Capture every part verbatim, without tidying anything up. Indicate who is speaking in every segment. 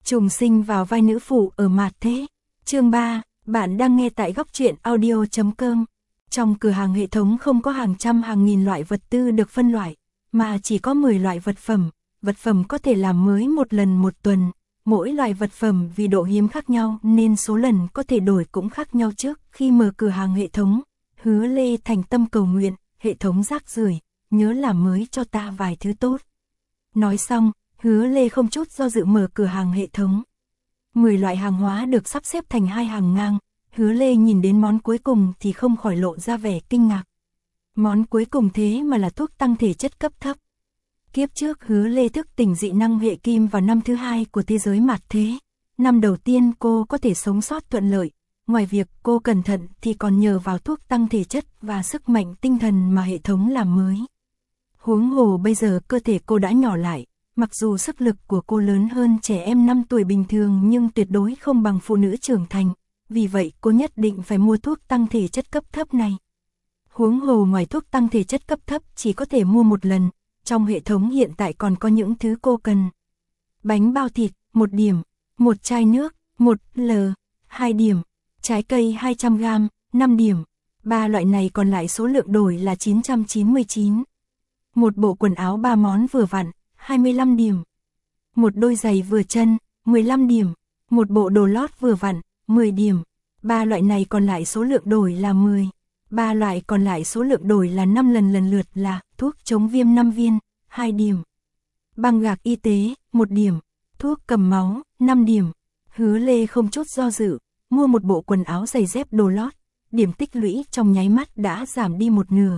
Speaker 1: Trùng sinh vào vai nữ phụ ở Mạt Thế. Chương ba, bạn đang nghe tại góc truyện audio chấm com. Trong cửa hàng hệ thống không có hàng trăm hàng nghìn loại vật tư được phân loại, mà chỉ có mười loại vật phẩm. Vật phẩm có thể làm mới một lần một tuần. Mỗi loại vật phẩm vì độ hiếm khác nhau nên số lần có thể đổi cũng khác nhau. Trước khi mở cửa hàng hệ thống, Hứa Lê thành tâm cầu nguyện, hệ thống rác rưởi, nhớ làm mới cho ta vài thứ tốt. Nói xong, Hứa Lê không chút do dự mở cửa hàng hệ thống. mười loại hàng hóa được sắp xếp thành hai hàng ngang. Hứa Lê nhìn đến món cuối cùng thì không khỏi lộ ra vẻ kinh ngạc. Món cuối cùng thế mà là thuốc tăng thể chất cấp thấp. Kiếp trước Hứa Lê thức tỉnh dị năng hệ kim vào năm thứ hai của thế giới Mạt Thế. Năm đầu tiên cô có thể sống sót thuận lợi. Ngoài việc cô cẩn thận thì còn nhờ vào thuốc tăng thể chất và sức mạnh tinh thần mà hệ thống làm mới. Huống hồ bây giờ cơ thể cô đã nhỏ lại. Mặc dù sức lực của cô lớn hơn trẻ em năm tuổi bình thường nhưng tuyệt đối không bằng phụ nữ trưởng thành. Vì vậy cô nhất định phải mua thuốc tăng thể chất cấp thấp này. Huống hồ ngoài thuốc tăng thể chất cấp thấp chỉ có thể mua một lần. Trong hệ thống hiện tại còn có những thứ cô cần. Bánh bao thịt, một điểm. Một chai nước, một lờ, hai điểm. Trái cây hai trăm gam, năm điểm. Ba loại này còn lại số lượng đổi là chín trăm chín mươi chín. Một bộ quần áo ba món vừa vặn, hai mươi lăm điểm. Một đôi giày vừa chân, mười lăm điểm. Một bộ đồ lót vừa vặn, mười điểm. Ba loại này còn lại số lượng đổi là mười. Ba loại còn lại số lượng đổi là năm lần lần lượt là thuốc chống viêm năm viên, hai điểm. Băng gạc y tế, một điểm. Thuốc cầm máu, năm điểm. Hứa Lê không chút do dự, mua một bộ quần áo giày dép đồ lót. Điểm tích lũy trong nháy mắt đã giảm đi một nửa.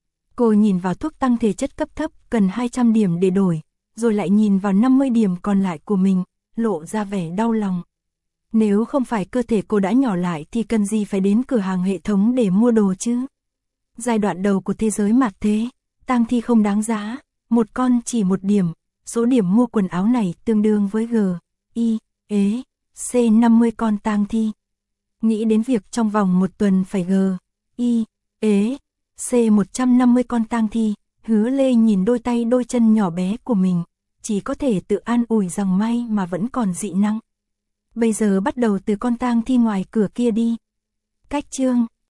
Speaker 1: Cô nhìn vào thuốc tăng thể chất cấp thấp cần hai trăm điểm để đổi, rồi lại nhìn vào năm mươi điểm còn lại của mình, lộ ra vẻ đau lòng. Nếu không phải cơ thể cô đã nhỏ lại thì cần gì phải đến cửa hàng hệ thống để mua đồ chứ? Giai đoạn đầu của thế giới Mạt Thế, tang thi không đáng giá, một con chỉ một điểm, số điểm mua quần áo này tương đương với G, I, E, C năm mươi con tang thi. Nghĩ đến việc trong vòng một tuần phải G, I, E, C một trăm năm mươi con tang thi, Hứa Lê nhìn đôi tay đôi chân nhỏ bé của mình, chỉ có thể tự an ủi rằng may mà vẫn còn dị năng. Bây giờ bắt đầu từ con tang thi ngoài cửa kia đi. Cách chương